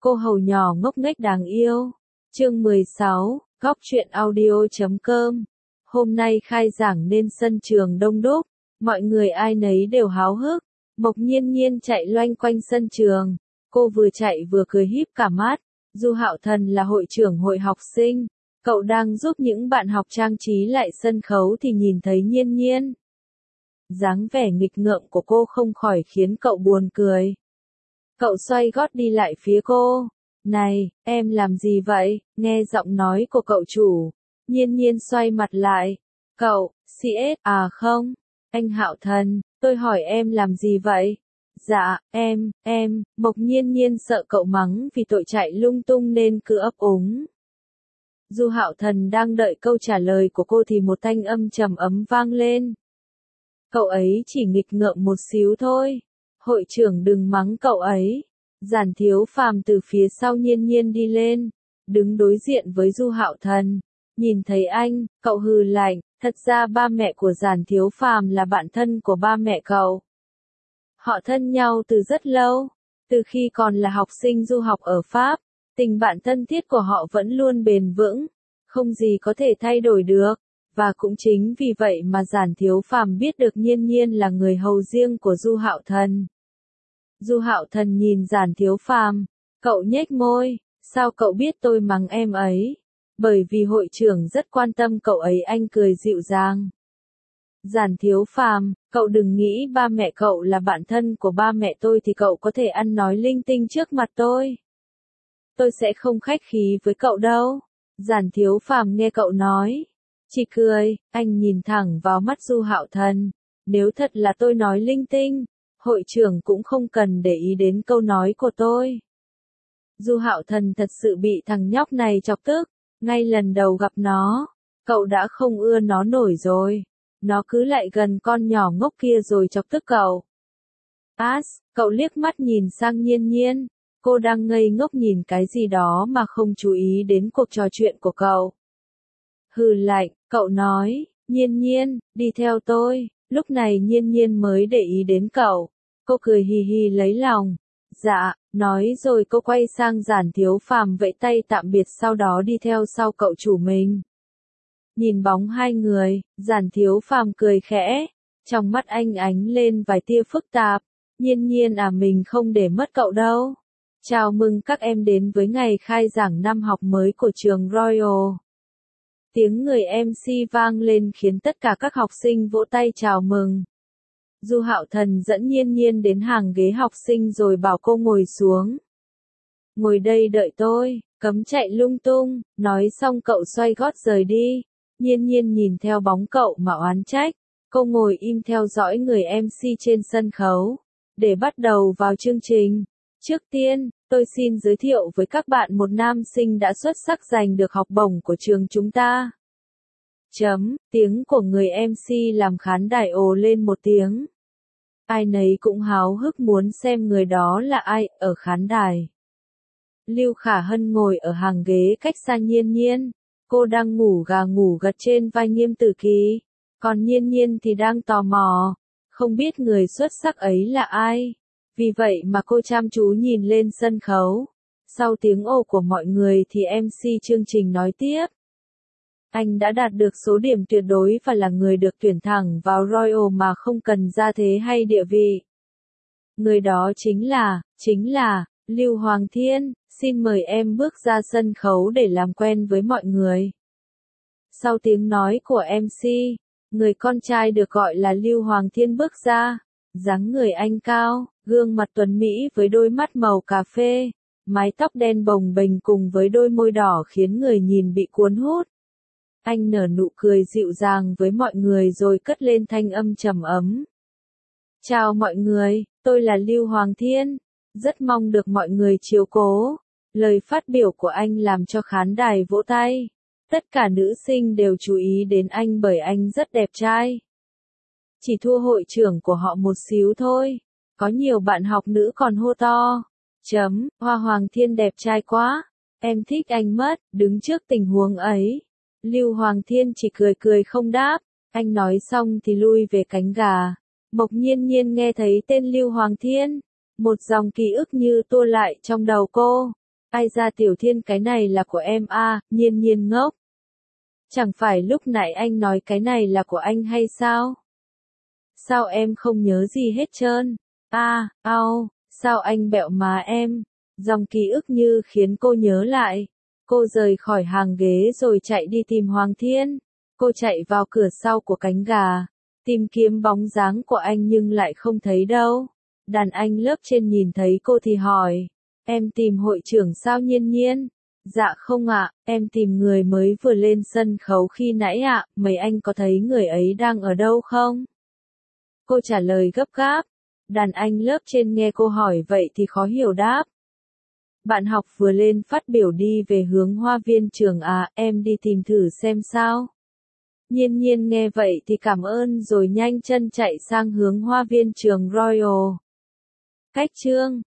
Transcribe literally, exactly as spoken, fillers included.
Cô hầu nhỏ ngốc nghếch đáng yêu. Chương mười sáu, góc truyện audio chấm com. Hôm nay khai giảng nên sân trường đông đúc, mọi người ai nấy đều háo hức. Mộc Nhiên Nhiên chạy loanh quanh sân trường, cô vừa chạy vừa cười híp cả mắt. Du Hạo Thần là hội trưởng hội học sinh, cậu đang giúp những bạn học trang trí lại sân khấu thì nhìn thấy Nhiên Nhiên. Dáng vẻ nghịch ngợm của cô không khỏi khiến cậu buồn cười. Cậu xoay gót đi lại phía cô. Này, em làm gì vậy? Nghe giọng nói của cậu chủ. Nhiên Nhiên xoay mặt lại. Cậu, xê ét, à không, anh Hạo Thần, tôi hỏi em làm gì vậy? Dạ, em, em, Mộc Nhiên Nhiên sợ cậu mắng vì tội chạy lung tung nên cứ ấp úng. Du Hạo Thần đang đợi câu trả lời của cô thì một thanh âm trầm ấm vang lên. Cậu ấy chỉ nghịch ngợm một xíu thôi. Hội trưởng đừng mắng cậu ấy. Giản Thiếu Phàm từ phía sau Nhiên Nhiên đi lên, đứng đối diện với Du Hạo Thần. Nhìn thấy anh, cậu hừ lạnh, thật ra ba mẹ của Giản Thiếu Phàm là bạn thân của ba mẹ cậu. Họ thân nhau từ rất lâu, từ khi còn là học sinh du học ở Pháp, tình bạn thân thiết của họ vẫn luôn bền vững, không gì có thể thay đổi được. Và cũng chính vì vậy mà Giản Thiếu Phàm biết được Nhiên Nhiên là người hầu riêng của Du Hạo Thần. Du Hạo Thần nhìn Giản Thiếu Phàm, cậu nhếch môi, sao cậu biết tôi mắng em ấy? Bởi vì hội trưởng rất quan tâm cậu ấy, anh cười dịu dàng. Giản Thiếu Phàm, cậu đừng nghĩ ba mẹ cậu là bạn thân của ba mẹ tôi thì cậu có thể ăn nói linh tinh trước mặt tôi. Tôi sẽ không khách khí với cậu đâu. Giản Thiếu Phàm nghe cậu nói, chỉ cười, anh nhìn thẳng vào mắt Du Hạo Thần. Nếu thật là tôi nói linh tinh, hội trưởng cũng không cần để ý đến câu nói của tôi. Du Hạo Thần thật sự bị thằng nhóc này chọc tức, ngay lần đầu gặp nó, cậu đã không ưa nó nổi rồi. Nó cứ lại gần con nhỏ ngốc kia rồi chọc tức cậu. As, cậu liếc mắt nhìn sang Nhiên Nhiên, cô đang ngây ngốc nhìn cái gì đó mà không chú ý đến cuộc trò chuyện của cậu. Hừ lạnh, cậu nói, Nhiên Nhiên, đi theo tôi. Lúc này Nhiên Nhiên mới để ý đến cậu. Cô cười hì hì lấy lòng. Dạ, nói rồi cô quay sang Giản Thiếu Phàm vẫy tay tạm biệt, sau đó đi theo sau cậu chủ mình. Nhìn bóng hai người, Giản Thiếu Phàm cười khẽ. Trong mắt anh ánh lên vài tia phức tạp. Nhiên Nhiên à, mình không để mất cậu đâu. Chào mừng các em đến với ngày khai giảng năm học mới của trường Royal. Tiếng người em xê vang lên khiến tất cả các học sinh vỗ tay chào mừng. Du Hạo Thần dẫn Nhiên Nhiên đến hàng ghế học sinh rồi bảo cô ngồi xuống. Ngồi đây đợi tôi, cấm chạy lung tung. Nói xong cậu xoay gót rời đi. Nhiên Nhiên nhìn theo bóng cậu mà oán trách. Cô ngồi im theo dõi người em xê trên sân khấu. Để bắt đầu vào chương trình, trước tiên, tôi xin giới thiệu với các bạn một nam sinh đã xuất sắc giành được học bổng của trường chúng ta. Chấm, tiếng của người em xê làm khán đài ồ lên một tiếng. Ai nấy cũng háo hức muốn xem người đó là ai. Ở khán đài, Lưu Khả Hân ngồi ở hàng ghế cách xa Nhiên Nhiên. Cô đang ngủ gà ngủ gật trên vai Nghiêm Tử Kỳ. Còn Nhiên Nhiên thì đang tò mò, không biết người xuất sắc ấy là ai. Vì vậy mà cô chăm chú nhìn lên sân khấu. Sau tiếng ồ của mọi người thì em xê chương trình nói tiếp. Anh đã đạt được số điểm tuyệt đối và là người được tuyển thẳng vào Royal mà không cần gia thế hay địa vị. Người đó chính là, chính là, Lưu Hoàng Thiên. Xin mời em bước ra sân khấu để làm quen với mọi người. Sau tiếng nói của em xê, người con trai được gọi là Lưu Hoàng Thiên bước ra. Dáng người anh cao, gương mặt tuấn mỹ với đôi mắt màu cà phê, mái tóc đen bồng bềnh cùng với đôi môi đỏ khiến người nhìn bị cuốn hút. Anh nở nụ cười dịu dàng với mọi người rồi cất lên thanh âm trầm ấm. Chào mọi người, tôi là Lưu Hoàng Thiên, rất mong được mọi người chiếu cố. Lời phát biểu của anh làm cho khán đài vỗ tay. Tất cả nữ sinh đều chú ý đến anh bởi anh rất đẹp trai. Chỉ thua hội trưởng của họ một xíu thôi. Có nhiều bạn học nữ còn hô to. Chấm, Hoa Hoàng Thiên đẹp trai quá. Em thích anh mất. Đứng trước tình huống ấy, Lưu Hoàng Thiên chỉ cười cười không đáp. Anh nói xong thì lui về cánh gà. Mộc Nhiên Nhiên nghe thấy tên Lưu Hoàng Thiên. Một dòng ký ức như tua lại trong đầu cô. Ai ra Tiểu Thiên, cái này là của em à, Nhiên Nhiên ngốc. Chẳng phải lúc nãy anh nói cái này là của anh hay sao? Sao em không nhớ gì hết trơn? À, ao, sao anh bẹo má em? Dòng ký ức như khiến cô nhớ lại. Cô rời khỏi hàng ghế rồi chạy đi tìm Hoàng Thiên. Cô chạy vào cửa sau của cánh gà, tìm kiếm bóng dáng của anh nhưng lại không thấy đâu. Đàn anh lớp trên nhìn thấy cô thì hỏi, em tìm hội trưởng sao Nhiên Nhiên? Dạ không ạ, em tìm người mới vừa lên sân khấu khi nãy ạ, mấy anh có thấy người ấy đang ở đâu không? Cô trả lời gấp gáp. Đàn anh lớp trên nghe cô hỏi vậy thì khó hiểu đáp. Bạn học vừa lên phát biểu đi về hướng Hoa Viên Trường à, em đi tìm thử xem sao. Nhiên Nhiên nghe vậy thì cảm ơn rồi nhanh chân chạy sang hướng Hoa Viên Trường Royal. Cách chương